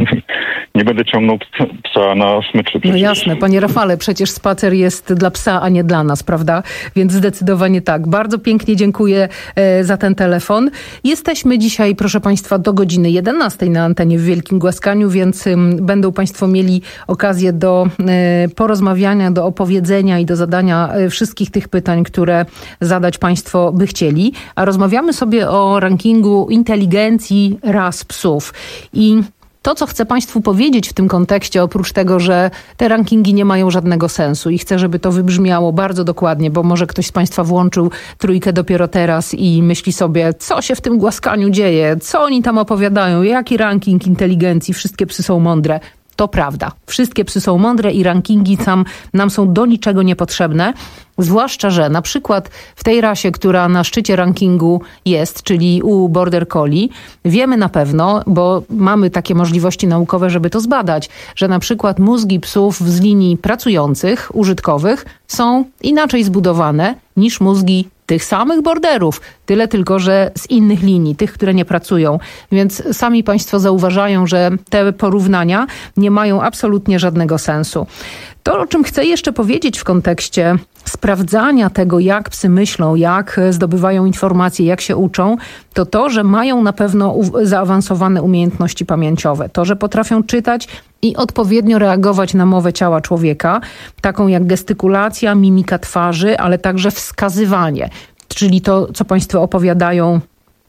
nie będę ciągnął psa na smyczy. Przecież. No jasne, panie Rafale, przecież spacer jest dla psa, a nie dla nas, prawda? Więc zdecydowanie tak. Bardzo pięknie dziękuję e, za ten telefon. Jesteśmy dzisiaj, proszę państwa, do godziny jedenastej na antenie w Wielkim Głaskaniu, więc ym, będą państwo mieli okazję do y, porozmawiania, do opowiedzenia i do zadania y, wszystkich tych pytań, które zadać państwo by chcieli. A rozmawiamy sobie o rankingu inteligencji ras psów. I to, co chcę państwu powiedzieć w tym kontekście, oprócz tego, że te rankingi nie mają żadnego sensu i chcę, żeby to wybrzmiało bardzo dokładnie, bo może ktoś z państwa włączył trójkę dopiero teraz i myśli sobie, co się w tym głaskaniu dzieje, co oni tam opowiadają, jaki ranking inteligencji, wszystkie psy są mądre. To prawda. Wszystkie psy są mądre i rankingi tam nam są do niczego niepotrzebne. Zwłaszcza, że na przykład w tej rasie, która na szczycie rankingu jest, czyli u Border Collie, wiemy na pewno, bo mamy takie możliwości naukowe, żeby to zbadać, że na przykład mózgi psów z linii pracujących, użytkowych są inaczej zbudowane niż mózgi tych samych borderów. Tyle tylko, że z innych linii, tych, które nie pracują. Więc sami państwo zauważają, że te porównania nie mają absolutnie żadnego sensu. To, o czym chcę jeszcze powiedzieć w kontekście sprawdzania tego, jak psy myślą, jak zdobywają informacje, jak się uczą, to to, że mają na pewno zaawansowane umiejętności pamięciowe. To, że potrafią czytać i odpowiednio reagować na mowę ciała człowieka, taką jak gestykulacja, mimika twarzy, ale także wskazywanie. Czyli to, co państwo opowiadają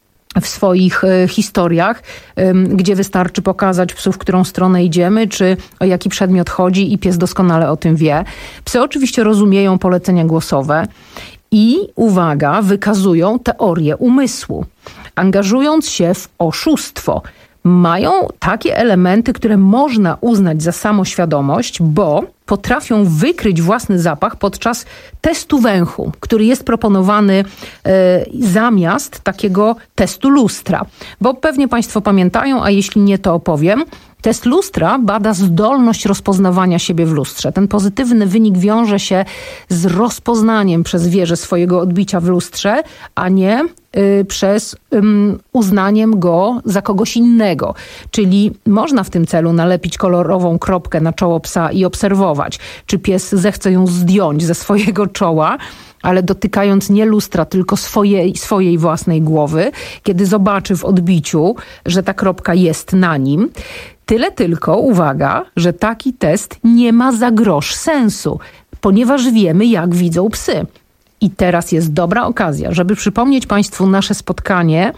w swoich y, historiach, y, gdzie wystarczy pokazać psu, w którą stronę idziemy, czy o jaki przedmiot chodzi i pies doskonale o tym wie. Psy oczywiście rozumieją polecenia głosowe i, uwaga, wykazują teorię umysłu, angażując się w oszustwo. Mają takie elementy, które można uznać za samoświadomość, bo potrafią wykryć własny zapach podczas testu węchu, który jest proponowany e, zamiast takiego testu lustra. Bo pewnie państwo pamiętają, a jeśli nie, to opowiem. Test lustra bada zdolność rozpoznawania siebie w lustrze. Ten pozytywny wynik wiąże się z rozpoznaniem przez zwierzę swojego odbicia w lustrze, a nie y, przez y, uznaniem go za kogoś innego. Czyli można w tym celu nalepić kolorową kropkę na czoło psa i obserwować, czy pies zechce ją zdjąć ze swojego czoła, ale dotykając nie lustra, tylko swojej, swojej własnej głowy, kiedy zobaczy w odbiciu, że ta kropka jest na nim. Tyle tylko, uwaga, że taki test nie ma za grosz sensu, ponieważ wiemy, jak widzą psy. I teraz jest dobra okazja, żeby przypomnieć państwu nasze spotkanie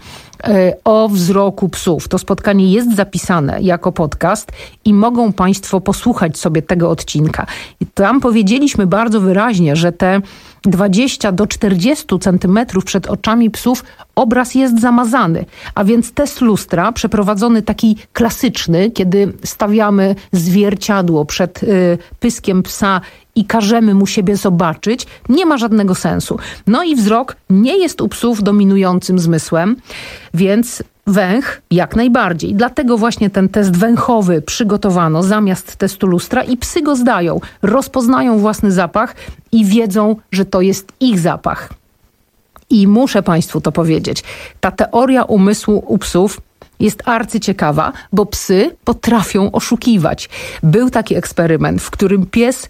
o wzroku psów. To spotkanie jest zapisane jako podcast i mogą państwo posłuchać sobie tego odcinka. I tam powiedzieliśmy bardzo wyraźnie, że te dwadzieścia do czterdziestu centymetrów przed oczami psów obraz jest zamazany. A więc test lustra, przeprowadzony taki klasyczny, kiedy stawiamy zwierciadło przed y, pyskiem psa i każemy mu siebie zobaczyć, nie ma żadnego sensu. No i wzrok nie jest u psów dominującym zmysłem, więc węch jak najbardziej. Dlatego właśnie ten test węchowy przygotowano zamiast testu lustra i psy go zdają, rozpoznają własny zapach i wiedzą, że to jest ich zapach. I muszę państwu to powiedzieć. Ta teoria umysłu u psów jest arcyciekawa, bo psy potrafią oszukiwać. Był taki eksperyment, w którym pies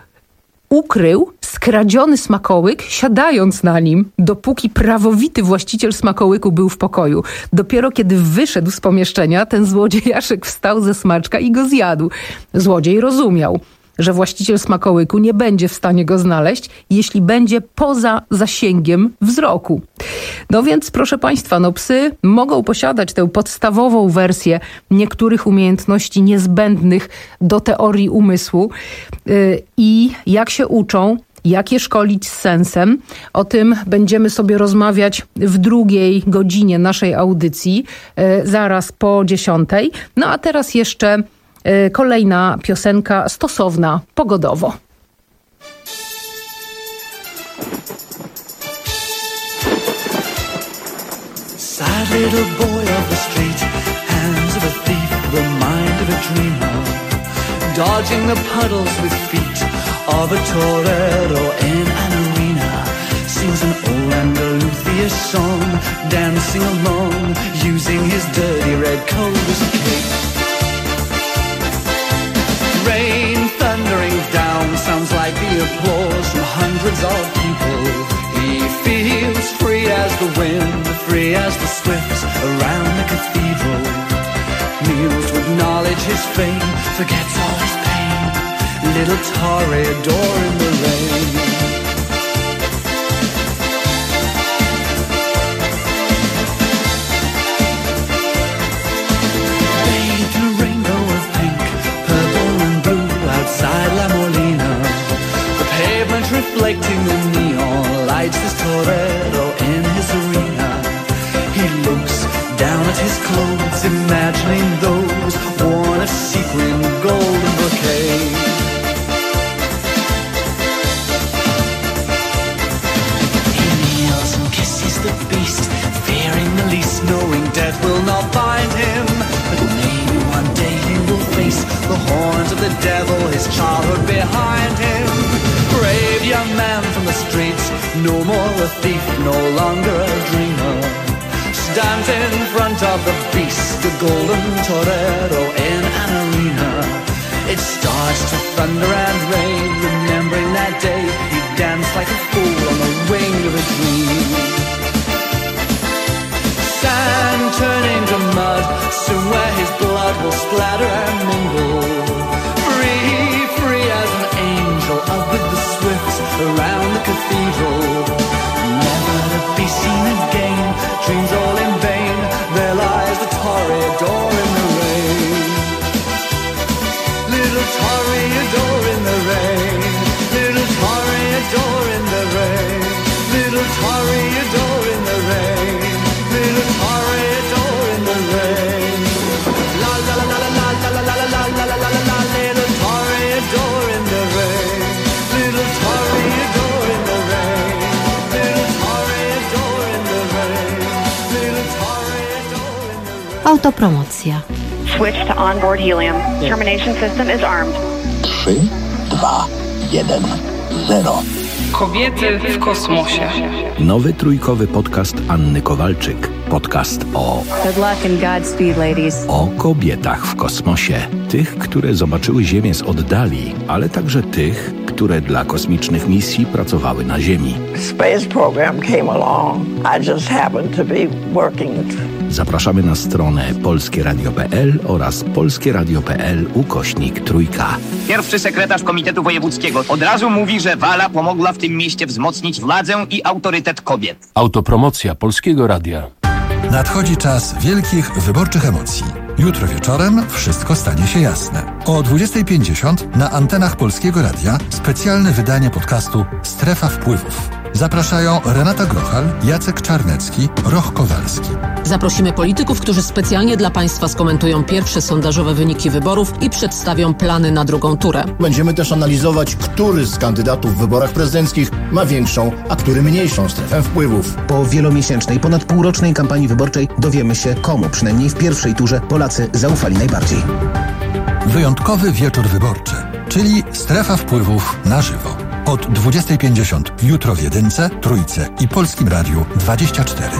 ukrył skradziony smakołyk, siadając na nim, dopóki prawowity właściciel smakołyku był w pokoju. Dopiero kiedy wyszedł z pomieszczenia, ten złodziejaszek wstał ze smaczka i go zjadł. Złodziej rozumiał, że właściciel smakołyku nie będzie w stanie go znaleźć, jeśli będzie poza zasięgiem wzroku. No więc, proszę państwa, no psy mogą posiadać tę podstawową wersję niektórych umiejętności niezbędnych do teorii umysłu yy, i jak się uczą, jak je szkolić z sensem. O tym będziemy sobie rozmawiać w drugiej godzinie naszej audycji, yy, zaraz po dziesiątej. No a teraz jeszcze kolejna piosenka stosowna pogodowo. Sad little boy of the street, hands of a thief, the mind of a dreamer, dodging the puddles with feet of a torero in an arena, sings an old Andalusian his song, dancing along, using his dirty red coat as a cape. Rain thundering down sounds like the applause from hundreds of people. He feels free as the wind, free as the swifts around the cathedral. Kneels to acknowledge his fame, forgets all his pain. Little Toreador in the rain. Bathed in a rainbow of pink, purple and blue outside La Molina. The pavement reflecting the neon lights, this torero in his arena. He looks down at his clothes, imagining those worn of sequin, gold and brocade. He kneels and kisses the beast, fearing the least, knowing death will not bind him. But maybe one day he will face the horns of the devil, his childhood behind him. Brave young man from the streets, no more a thief, no longer a dreamer. Stands in front of the beast, the golden torero in an arena. It starts to thunder and rain, remembering that day he danced like a fool on the wing of a dream. Sand turning to mud, soon where his blood will splatter and mingle. Free, free as an angel, up with the swifts around the cathedral. Never to be seen again, dreams all in vain. There lies the Toreador in the rain. Little Toreador in the rain. Little Toreador in the rain. Little Toreador in the rain. Little Toreador in the rain. La la la la la la la la la la la la la. Little Toreador in the rain. Little Toreador in the rain. Little Toreador in the rain. Little Toreador in the rain. Autopromocja. Switch to onboard helium. Termination system is armed. trzy, dwa, jeden, zero. Kobiety w kosmosie. Nowy trójkowy podcast Anny Kowalczyk. Podcast o... Good luck and Godspeed, ladies. O kobietach w kosmosie. Tych, które zobaczyły Ziemię z oddali, ale także tych, które dla kosmicznych misji pracowały na Ziemi. Space program came along. I just happened to be working. Zapraszamy na stronę polskie radio kropka p l oraz polskie radio kropka p l ukośnik trójka. Pierwszy sekretarz Komitetu Wojewódzkiego od razu mówi, że Wala pomogła w tym mieście wzmocnić władzę i autorytet kobiet. Autopromocja Polskiego Radia. Nadchodzi czas wielkich wyborczych emocji. Jutro wieczorem wszystko stanie się jasne. O dwudziestej pięćdziesiąt na antenach Polskiego Radia specjalne wydanie podcastu Strefa Wpływów. Zapraszają Renata Grochal, Jacek Czarnecki, Roch Kowalski. Zaprosimy polityków, którzy specjalnie dla Państwa skomentują pierwsze sondażowe wyniki wyborów i przedstawią plany na drugą turę. Będziemy też analizować, który z kandydatów w wyborach prezydenckich ma większą, a który mniejszą strefę wpływów. Po wielomiesięcznej, ponad półrocznej kampanii wyborczej dowiemy się, komu przynajmniej w pierwszej turze Polacy zaufali najbardziej. Wyjątkowy wieczór wyborczy, czyli Strefa Wpływów na żywo. Od dwudziestej pięćdziesiąt jutro w Jedynce, Trójce i Polskim Radiu dwadzieścia cztery.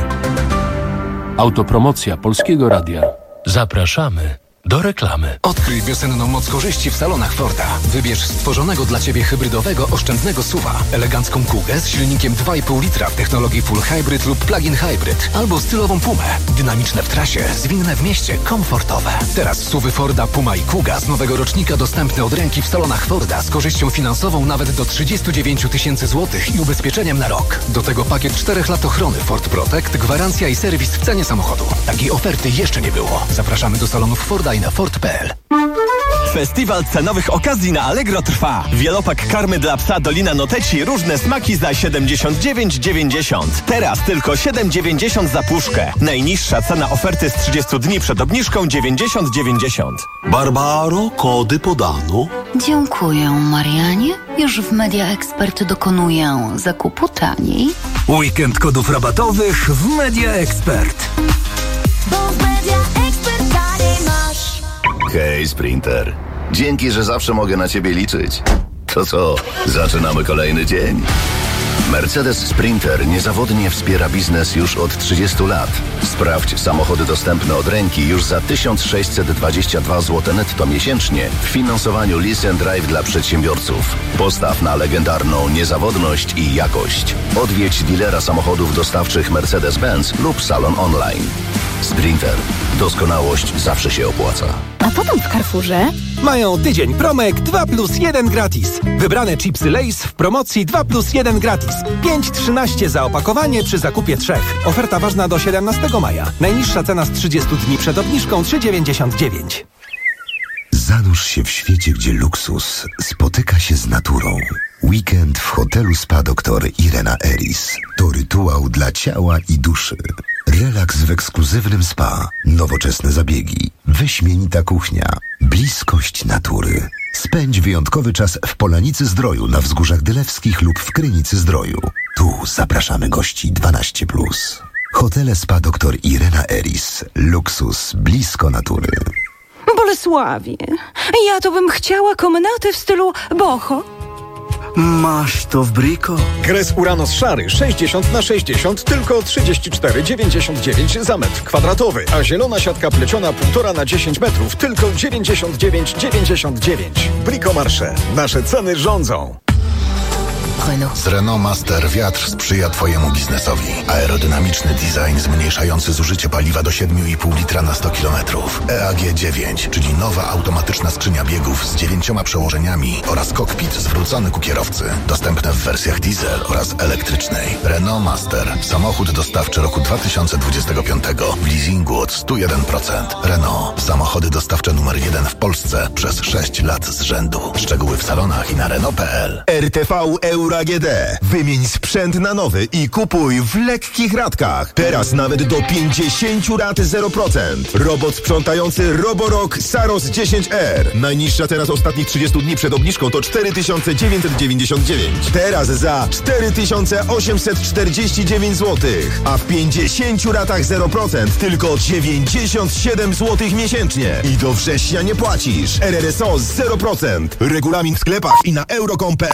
Autopromocja Polskiego Radia. Zapraszamy do reklamy. Odkryj wiosenną moc korzyści w salonach Forda. Wybierz stworzonego dla Ciebie hybrydowego, oszczędnego S U V-a, elegancką Kugę z silnikiem dwa i pół litra w technologii Full Hybrid lub Plug-in Hybrid, albo stylową Pumę. Dynamiczne w trasie, zwinne w mieście, komfortowe. Teraz S U V-y Forda Puma i Kuga z nowego rocznika dostępne od ręki w salonach Forda z korzyścią finansową nawet do trzydzieści dziewięć tysięcy złotych i ubezpieczeniem na rok. Do tego pakiet czterech lat ochrony Ford Protect, gwarancja i serwis w cenie samochodu. Takiej oferty jeszcze nie było. Zapraszamy do salonów Forda i na ford kropka p l. Festiwal cenowych okazji na Allegro trwa. Wielopak karmy dla psa Dolina Noteci, różne smaki za siedemdziesiąt dziewięć dziewięćdziesiąt. Teraz tylko siedem dziewięćdziesiąt za puszkę. Najniższa cena oferty z trzydziestu dni przed obniżką dziewięćdziesiąt dziewięćdziesiąt. Barbaro, kody podano. Dziękuję, Marianie. Już w Media Expert dokonuję zakupu taniej. Weekend kodów rabatowych w Media Expert. Bo w Media Expert taniej masz. Hej, Sprinter. Dzięki, że zawsze mogę na Ciebie liczyć. To co, zaczynamy kolejny dzień. Mercedes Sprinter niezawodnie wspiera biznes już od trzydziestu lat. Sprawdź samochody dostępne od ręki już za tysiąc sześćset dwadzieścia dwa złote netto miesięcznie w finansowaniu Lease and Drive dla przedsiębiorców. Postaw na legendarną niezawodność i jakość. Odwiedź dealera samochodów dostawczych Mercedes-Benz lub salon online. Sprinter. Doskonałość zawsze się opłaca. A co tam w Carrefourze? Mają tydzień promek dwa plus jeden gratis. Wybrane chipsy Lay's w promocji dwa plus jeden gratis. pięć trzynaście za opakowanie przy zakupie trzech. Oferta ważna do siedemnastego maja. Najniższa cena z trzydziestu dni przed obniżką trzy dziewięćdziesiąt dziewięć. Zanurz się w świecie, gdzie luksus spotyka się z naturą. Weekend w hotelu Spa Doktor Irena Eris to rytuał dla ciała i duszy. Relaks w ekskluzywnym spa, nowoczesne zabiegi, wyśmienita kuchnia, bliskość natury. Spędź wyjątkowy czas w Polanicy Zdroju na Wzgórzach Dylewskich lub w Krynicy Zdroju. Tu zapraszamy gości dwanaście plus. Hotele Spa Doktor Irena Eris. Luksus blisko natury. Bolesławie, ja to bym chciała komnaty w stylu boho. Masz to w Brico. Gres Uranos szary sześćdziesiąt na sześćdziesiąt tylko trzydzieści cztery dziewięćdziesiąt dziewięć za metr kwadratowy, a zielona siatka pleciona półtora na dziesięć metrów tylko dziewięćdziesiąt dziewięć dziewięćdziesiąt dziewięć. Brico Marche. Nasze ceny rządzą. Z Renault Master wiatr sprzyja Twojemu biznesowi. Aerodynamiczny design zmniejszający zużycie paliwa do siedem i pół litra na sto kilometrów. E A G dziewięć, czyli nowa automatyczna skrzynia biegów z dziewięcioma przełożeniami oraz kokpit zwrócony ku kierowcy. Dostępne w wersjach diesel oraz elektrycznej. Renault Master. Samochód dostawczy roku dwa tysiące dwudziestego piątego w leasingu od sto jeden procent. Renault. Samochody dostawcze numer jeden w Polsce przez sześć lat z rzędu. Szczegóły w salonach i na Renault kropka p l. R T V Euro A G D. Wymień sprzęt na nowy i kupuj w lekkich ratkach. Teraz nawet do pięćdziesiąt rat zero procent. Robot sprzątający Roborock Saros dziesięć R. Najniższa teraz ostatnich trzydziestu dni przed obniżką to cztery tysiące dziewięćset dziewięćdziesiąt dziewięć. Teraz za cztery tysiące osiemset czterdzieści dziewięć złotych. A w pięćdziesięciu ratach zero procent tylko dziewięćdziesiąt siedem złotych miesięcznie. I do września nie płacisz. R R S O zero procent. Regulamin w sklepach i na euro kropka p